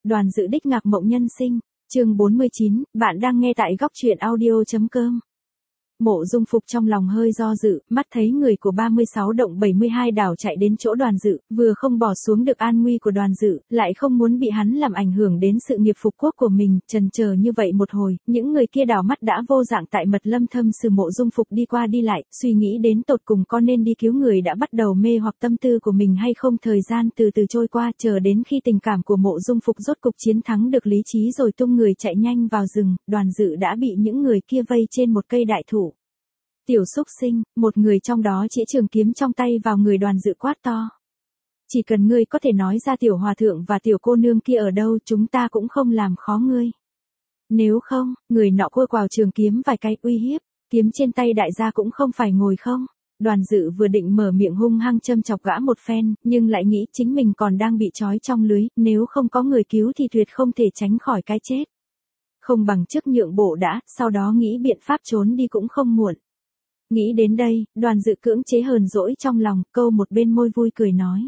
Đoàn Dự đích ngạc mộng nhân sinh, chương 49, bạn đang nghe tại góc truyện audio.com. Mộ Dung Phục trong lòng hơi do dự, mắt thấy người của 36 động 72 đảo chạy đến chỗ Đoàn Dự, vừa không bỏ xuống được an nguy của Đoàn Dự, lại không muốn bị hắn làm ảnh hưởng đến sự nghiệp phục quốc của mình, chần chờ như vậy một hồi, những người kia đảo mắt đã vô dạng tại Mật Lâm Thâm Sử. Mộ Dung Phục đi qua đi lại, suy nghĩ đến tột cùng có nên đi cứu người đã bắt đầu mê hoặc tâm tư của mình hay không. Thời gian từ từ trôi qua, chờ đến khi tình cảm của Mộ Dung Phục rốt cục chiến thắng được lý trí rồi tung người chạy nhanh vào rừng, Đoàn Dự đã bị những người kia vây trên một cây đại thụ. Tiểu xúc sinh, một người trong đó chĩa trường kiếm trong tay vào người Đoàn Dự quát to. Chỉ cần ngươi có thể nói ra tiểu hòa thượng và tiểu cô nương kia ở đâu, chúng ta cũng không làm khó ngươi. Nếu không, người nọ cua quào trường kiếm vài cái uy hiếp, kiếm trên tay đại gia cũng không phải ngồi không. Đoàn Dự vừa định mở miệng hung hăng châm chọc gã một phen, nhưng lại nghĩ chính mình còn đang bị trói trong lưới, nếu không có người cứu thì tuyệt không thể tránh khỏi cái chết. Không bằng trước nhượng bộ đã, sau đó nghĩ biện pháp trốn đi cũng không muộn. Nghĩ đến đây, Đoàn Dự cưỡng chế hờn dỗi trong lòng, câu một bên môi vui cười nói.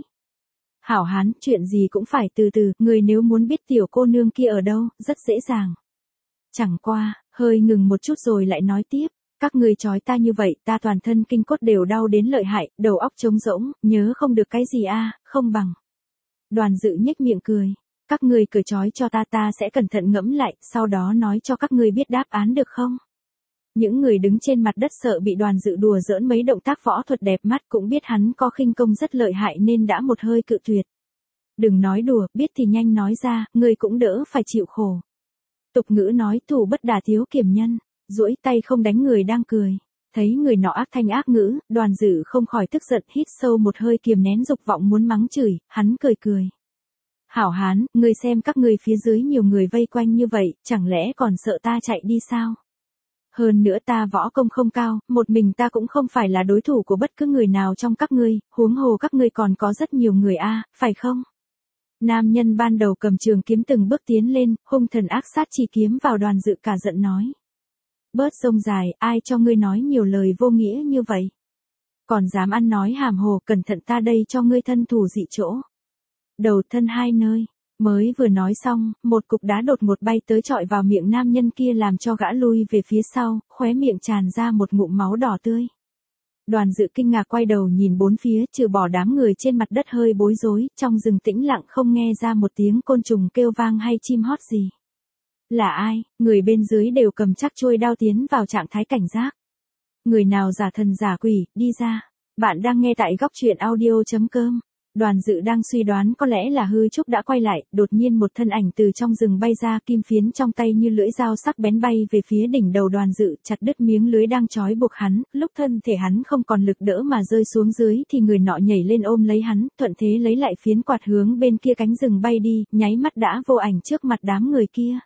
Hảo hán, chuyện gì cũng phải từ từ, người nếu muốn biết tiểu cô nương kia ở đâu, rất dễ dàng. Chẳng qua, hơi ngừng một chút rồi lại nói tiếp, các người trói ta như vậy, ta toàn thân kinh cốt đều đau đến lợi hại, đầu óc trống rỗng, nhớ không được cái gì không bằng. Đoàn Dự nhếch miệng cười, các người cởi trói cho ta sẽ cẩn thận ngẫm lại, sau đó nói cho các người biết đáp án được không? Những người đứng trên mặt đất sợ bị Đoàn Dự đùa giỡn mấy động tác võ thuật đẹp mắt, cũng biết hắn có khinh công rất lợi hại nên đã một hơi cự tuyệt. Đừng nói đùa, biết thì nhanh nói ra, người cũng đỡ phải chịu khổ. Tục ngữ nói thủ bất đả thiếu kiềm nhân, duỗi tay không đánh người đang cười. Thấy người nọ ác thanh ác ngữ, Đoàn Dự không khỏi tức giận, hít sâu một hơi kiềm nén dục vọng muốn mắng chửi, hắn cười. Hảo hán, ngươi xem các ngươi phía dưới nhiều người vây quanh như vậy, chẳng lẽ còn sợ ta chạy đi sao? Hơn nữa ta võ công không cao, một mình ta cũng không phải là đối thủ của bất cứ người nào trong các ngươi, huống hồ các ngươi còn có rất nhiều người phải không? Nam nhân ban đầu cầm trường kiếm từng bước tiến lên, hung thần ác sát chỉ kiếm vào Đoàn Dự, cả giận nói. Bớt rông dài, ai cho ngươi nói nhiều lời vô nghĩa như vậy? Còn dám ăn nói hàm hồ, cẩn thận ta đây cho ngươi thân thủ dị chỗ. Đầu thân hai nơi. Mới vừa nói xong, một cục đá đột ngột bay tới chọi vào miệng nam nhân kia làm cho gã lui về phía sau, khóe miệng tràn ra một ngụm máu đỏ tươi. Đoàn Dự kinh ngạc quay đầu nhìn bốn phía, trừ bỏ đám người trên mặt đất hơi bối rối, trong rừng tĩnh lặng không nghe ra một tiếng côn trùng kêu vang hay chim hót gì. Là ai? Người bên dưới đều cầm chắc chuôi đao tiến vào trạng thái cảnh giác. Người nào giả thần giả quỷ, đi ra. Bạn đang nghe tại góc truyện audio.com. Đoàn Dự đang suy đoán có lẽ là Hư Trúc đã quay lại, đột nhiên một thân ảnh từ trong rừng bay ra, kim phiến trong tay như lưỡi dao sắc bén bay về phía đỉnh đầu Đoàn Dự, chặt đứt miếng lưới đang trói buộc hắn, lúc thân thể hắn không còn lực đỡ mà rơi xuống dưới thì người nọ nhảy lên ôm lấy hắn, thuận thế lấy lại phiến quạt hướng bên kia cánh rừng bay đi, nháy mắt đã vô ảnh trước mặt đám người kia.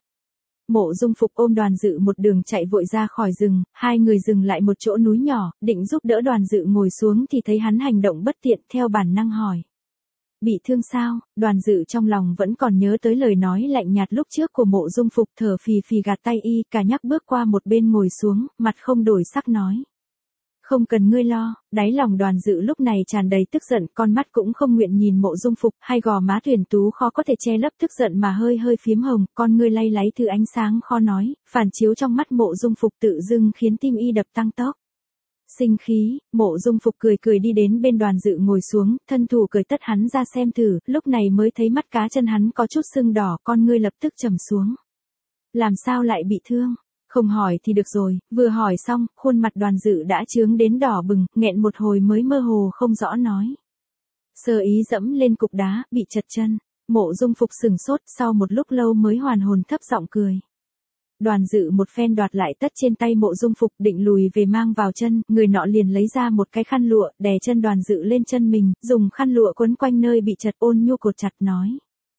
Mộ Dung Phục ôm Đoàn Dự một đường chạy vội ra khỏi rừng, hai người dừng lại một chỗ núi nhỏ, định giúp đỡ Đoàn Dự ngồi xuống thì thấy hắn hành động bất tiện, theo bản năng hỏi. Bị thương sao? Đoàn Dự trong lòng vẫn còn nhớ tới lời nói lạnh nhạt lúc trước của Mộ Dung Phục, thở phì phì gạt tay y, cả nhắc bước qua một bên ngồi xuống, mặt không đổi sắc nói. Không cần ngươi lo. Đáy lòng Đoàn Dự lúc này tràn đầy tức giận, con mắt cũng không nguyện nhìn Mộ Dung Phục, hai gò má tuyển tú khó có thể che lấp tức giận mà hơi phím hồng, con ngươi lay láy thứ ánh sáng khó nói, phản chiếu trong mắt Mộ Dung Phục tự dưng khiến tim y đập tăng tốc. Sinh khí, Mộ Dung Phục cười đi đến bên Đoàn Dự ngồi xuống, thân thủ cởi tất hắn ra xem thử, lúc này mới thấy mắt cá chân hắn có chút sưng đỏ, con ngươi lập tức trầm xuống. Làm sao lại bị thương? Không hỏi thì được rồi, vừa hỏi xong, khuôn mặt Đoàn Dự đã chướng đến đỏ bừng, nghẹn một hồi mới mơ hồ không rõ nói. Sơ ý dẫm lên cục đá, bị trật chân. Mộ Dung Phục sừng sốt, sau một lúc lâu mới hoàn hồn thấp giọng cười. Đoàn Dự một phen đoạt lại tất trên tay Mộ Dung Phục, định lùi về mang vào chân, người nọ liền lấy ra một cái khăn lụa, đè chân Đoàn Dự lên chân mình, dùng khăn lụa quấn quanh nơi bị trật, ôn nhu cột chặt nói.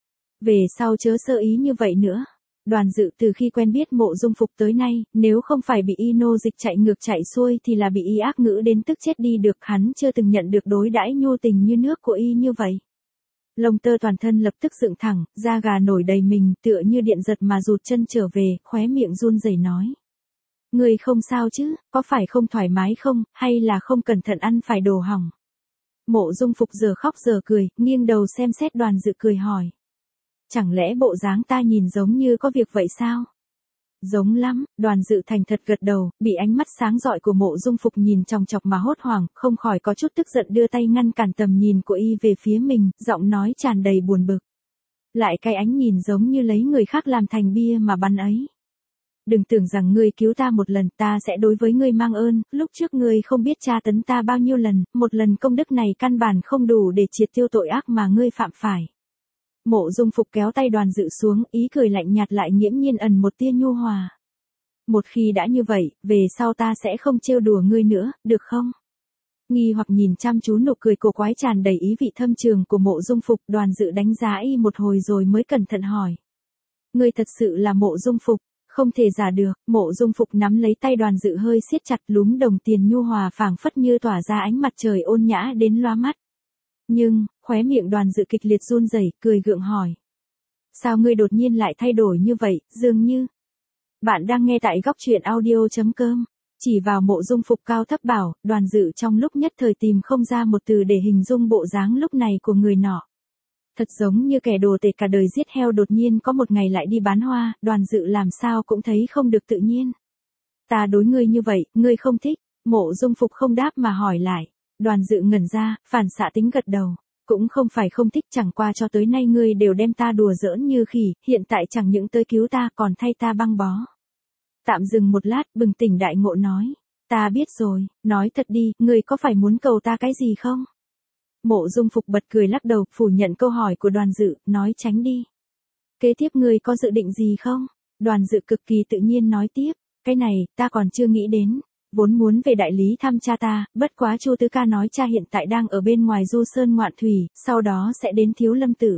Về sau chớ sơ ý như vậy nữa. Đoàn Dự từ khi quen biết Mộ Dung Phục tới nay, nếu không phải bị y nô dịch chạy ngược chạy xuôi thì là bị y ác ngữ đến tức chết đi được, hắn chưa từng nhận được đối đãi nhu tình như nước của y như vậy. Lông tơ toàn thân lập tức dựng thẳng, da gà nổi đầy mình, tựa như điện giật mà rụt chân trở về, khóe miệng run rẩy nói. Người không sao chứ, có phải không thoải mái không, hay là không cẩn thận ăn phải đồ hỏng? Mộ Dung Phục giờ khóc giờ cười, nghiêng đầu xem xét Đoàn Dự cười hỏi. chẳng lẽ bộ dáng ta nhìn giống như có việc vậy sao? Giống lắm, Đoàn Dự thành thật gật đầu, bị ánh mắt sáng rọi của Mộ Dung Phục nhìn chòng chọc mà hốt hoảng, không khỏi có chút tức giận đưa tay ngăn cản tầm nhìn của y về phía mình, giọng nói tràn đầy buồn bực. Lại cái ánh nhìn giống như lấy người khác làm thành bia mà bắn ấy. Đừng tưởng rằng ngươi cứu ta một lần ta sẽ đối với ngươi mang ơn, lúc trước ngươi không biết tra tấn ta bao nhiêu lần, một lần công đức này căn bản không đủ để triệt tiêu tội ác mà ngươi phạm phải. Mộ Dung Phục kéo tay Đoàn Dự xuống, ý cười lạnh nhạt lại nghiễm nhiên ẩn một tia nhu hòa. Một khi đã như vậy, về sau ta sẽ không trêu đùa ngươi nữa, được không? Nghi hoặc nhìn chăm chú nụ cười cổ quái tràn đầy ý vị thâm trường của Mộ Dung Phục, Đoàn Dự đánh giá y một hồi rồi mới cẩn thận hỏi. Ngươi thật sự là Mộ Dung Phục? Không thể giả được, Mộ Dung Phục nắm lấy tay Đoàn Dự hơi siết chặt, lúm đồng tiền nhu hòa phảng phất như tỏa ra ánh mặt trời ôn nhã đến loa mắt. Nhưng, khóe miệng Đoàn Dự kịch liệt run rẩy, cười gượng hỏi. Sao ngươi đột nhiên lại thay đổi như vậy, dường như. Bạn đang nghe tại góc truyện audio.com. Chỉ vào Mộ Dung Phục cao thấp bảo, Đoàn Dự trong lúc nhất thời tìm không ra một từ để hình dung bộ dáng lúc này của người nọ. Thật giống như kẻ đồ tể cả đời giết heo đột nhiên có một ngày lại đi bán hoa, Đoàn Dự làm sao cũng thấy không được tự nhiên. Ta đối ngươi như vậy, ngươi không thích, Mộ Dung Phục không đáp mà hỏi lại. Đoàn Dự ngẩn ra, phản xạ tính gật đầu. Cũng không phải không thích, chẳng qua cho tới nay ngươi đều đem ta đùa giỡn như khỉ, hiện tại chẳng những tới cứu ta còn thay ta băng bó. Tạm dừng một lát, bừng tỉnh đại ngộ nói. Ta biết rồi, nói thật đi, ngươi có phải muốn cầu ta cái gì không? Mộ Dung Phục bật cười lắc đầu, phủ nhận câu hỏi của Đoàn Dự, nói tránh đi. Kế tiếp ngươi có dự định gì không? Đoàn Dự cực kỳ tự nhiên nói tiếp, cái này, ta còn chưa nghĩ đến. Vốn muốn về đại lý thăm cha ta, bất quá Chu Tứ Ca nói cha hiện tại đang ở bên ngoài Du Sơn Ngoạn Thủy, sau đó sẽ đến Thiếu Lâm Tử.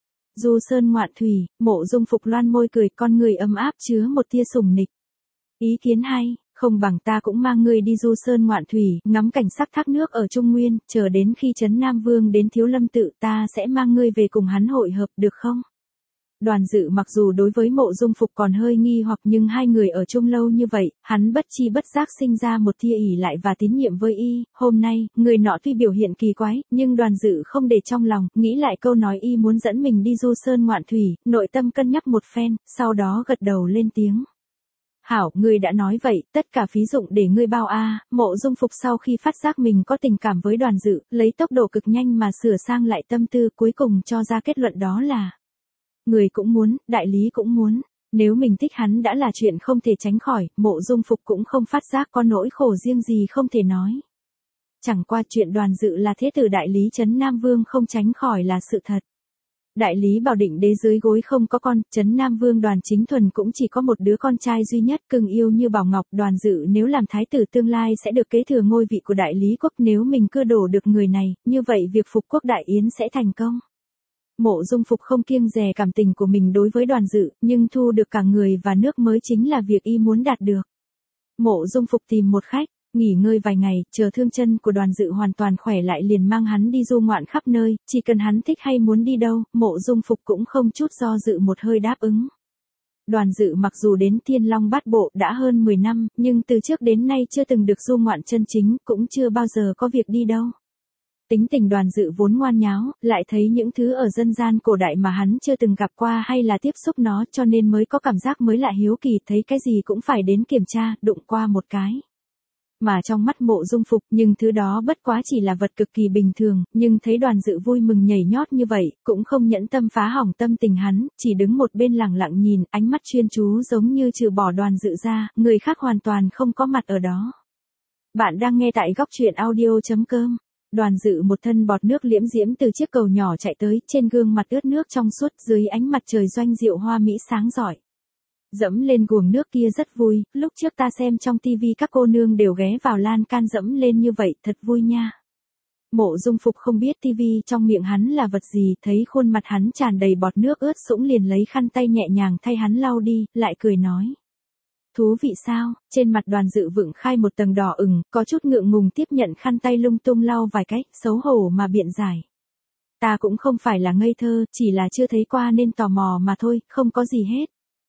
Du Sơn Ngoạn Thủy, Mộ Dung Phục loan môi cười, con người ấm áp chứa một tia sủng nịch. Ý kiến hay, không bằng ta cũng mang ngươi đi Du Sơn Ngoạn Thủy, ngắm cảnh sắc thác nước ở Trung Nguyên, chờ đến khi Trấn Nam Vương đến Thiếu Lâm Tự ta sẽ mang ngươi về cùng hắn hội hợp, được không? Đoàn Dự mặc dù đối với Mộ Dung Phục còn hơi nghi hoặc nhưng hai người ở chung lâu như vậy, hắn bất chi bất giác sinh ra một tia ỷ lại và tín nhiệm với y. Hôm nay, người nọ tuy biểu hiện kỳ quái, nhưng Đoàn Dự không để trong lòng, nghĩ lại câu nói y muốn dẫn mình đi Du Sơn Ngoạn Thủy, nội tâm cân nhắc một phen, sau đó gật đầu lên tiếng. Hảo, ngươi đã nói vậy, tất cả phí dụng để ngươi bao a. Mộ Dung Phục sau khi phát giác mình có tình cảm với Đoàn Dự, lấy tốc độ cực nhanh mà sửa sang lại tâm tư, cuối cùng cho ra kết luận đó là người cũng muốn, đại lý cũng muốn. Nếu mình thích hắn đã là chuyện không thể tránh khỏi, Mộ Dung Phục cũng không phát giác có nỗi khổ riêng gì không thể nói. Chẳng qua chuyện Đoàn Dự là thế tử đại lý Trấn Nam Vương không tránh khỏi là sự thật. Đại lý Bảo Định Đế dưới gối không có con, Trấn Nam Vương Đoàn Chính Thuần cũng chỉ có một đứa con trai duy nhất, cưng yêu như bảo ngọc. Đoàn Dự nếu làm thái tử tương lai sẽ được kế thừa ngôi vị của đại lý quốc, nếu mình cưa đổ được người này, như vậy việc phục quốc đại yến sẽ thành công. Mộ Dung Phục không kiêng dè cảm tình của mình đối với Đoàn Dự, nhưng thu được cả người và nước mới chính là việc y muốn đạt được. Mộ Dung Phục tìm một khách, nghỉ ngơi vài ngày, chờ thương chân của Đoàn Dự hoàn toàn khỏe lại liền mang hắn đi du ngoạn khắp nơi, chỉ cần hắn thích hay muốn đi đâu, Mộ Dung Phục cũng không chút do dự một hơi đáp ứng. Đoàn Dự mặc dù đến Thiên Long Bát Bộ đã hơn 10 năm, nhưng từ trước đến nay chưa từng được du ngoạn chân chính, cũng chưa bao giờ có việc đi đâu. Tính tình Đoàn Dự vốn ngoan nháo, lại thấy những thứ ở dân gian cổ đại mà hắn chưa từng gặp qua hay là tiếp xúc nó, cho nên mới có cảm giác mới lạ hiếu kỳ, thấy cái gì cũng phải đến kiểm tra, đụng qua một cái. Mà trong mắt Mộ Dung Phục, nhưng thứ đó bất quá chỉ là vật cực kỳ bình thường, nhưng thấy Đoàn Dự vui mừng nhảy nhót như vậy, cũng không nhẫn tâm phá hỏng tâm tình hắn, chỉ đứng một bên lặng lặng nhìn, ánh mắt chuyên chú giống như trừ bỏ Đoàn Dự ra, người khác hoàn toàn không có mặt ở đó. Bạn đang nghe tại góc truyện audio.com. Đoàn Dự một thân bọt nước liễm diễm từ chiếc cầu nhỏ chạy tới, trên gương mặt ướt nước trong suốt, dưới ánh mặt trời doanh diệu hoa mỹ sáng rọi. Dẫm lên guồng nước kia rất vui, lúc trước ta xem trong tivi các cô nương đều ghé vào lan can dẫm lên như vậy, thật vui nha. Mộ Dung Phục không biết tivi trong miệng hắn là vật gì, thấy khuôn mặt hắn tràn đầy bọt nước ướt sũng liền lấy khăn tay nhẹ nhàng thay hắn lau đi, lại cười nói. Thú vị sao? Trên mặt Đoàn Dự vựng khai một tầng đỏ ửng, có chút ngượng ngùng tiếp nhận khăn tay lung tung lau vài cách, xấu hổ mà biện giải. Ta cũng không phải là ngây thơ, chỉ là chưa thấy qua nên tò mò mà thôi, không có gì hết.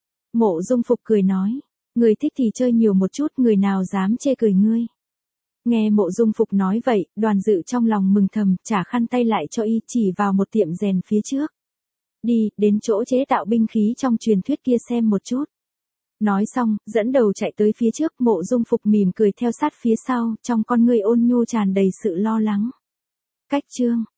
Mộ Dung Phục cười nói, người thích thì chơi nhiều một chút, người nào dám chê cười ngươi. Nghe Mộ Dung Phục nói vậy, Đoàn Dự trong lòng mừng thầm, trả khăn tay lại cho y, chỉ vào một tiệm rèn phía trước. Đi, đến chỗ chế tạo binh khí trong truyền thuyết kia xem một chút. Nói xong, dẫn đầu chạy tới phía trước, Mộ Dung Phục mỉm cười theo sát phía sau, trong con ngươi ôn nhu tràn đầy sự lo lắng. Cách chương